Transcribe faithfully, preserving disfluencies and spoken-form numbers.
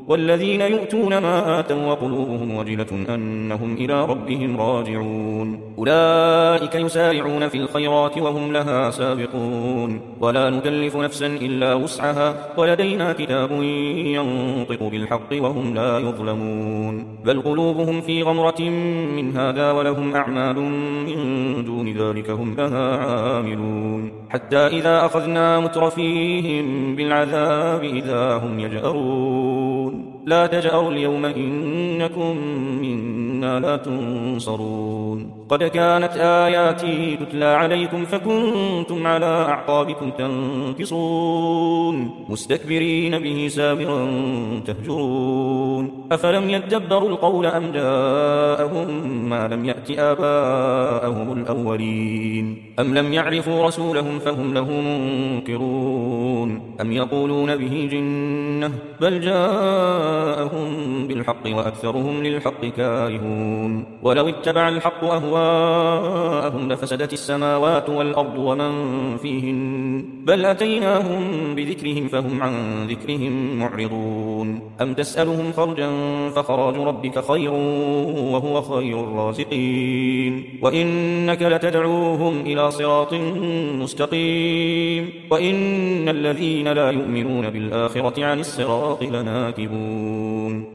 والذين يؤتون ما آتوا وقلوبهم وجلة أنهم إلى ربهم راجعون أولئك يسارعون في الخيرات وهم لها سابقون ولا نكلف نفسا إلا وسعها ولدينا كتاب ينطق بالحق وهم لا يظلمون بل قلوبهم في غمرة من هذا ولهم أعمال من دون ذلك هم لها عاملون حتى إذا أخذنا مترفيهم بالعذاب إذا هم يجأرون لا تجأروا اليوم إنكم منا لا تنصرون قد كانت آياتي تتلى عليكم فكنتم على أعقابكم تنكصون مستكبرين به سامرا تهجرون أفلم يدبروا القول أم جاءهم ما لم يأت آباءهم الأولين أم لم يعرفوا رسولهم فهم له منكرون أم يقولون به جنة بل جاءهم بالحق وأكثرهم للحق كارهون ولو اتبع الحق أهواءهم لفسدت السماوات والأرض ومن فيهن بل أتيناهم بذكرهم فهم عن ذكرهم معرضون أم تسألهم خرجا فخراج ربك خير وهو خير الرازقين وإنك لتدعوهم إلى صراط مستقيم وإن الذين لا يؤمنون بالآخرة عن الصراط لناكبون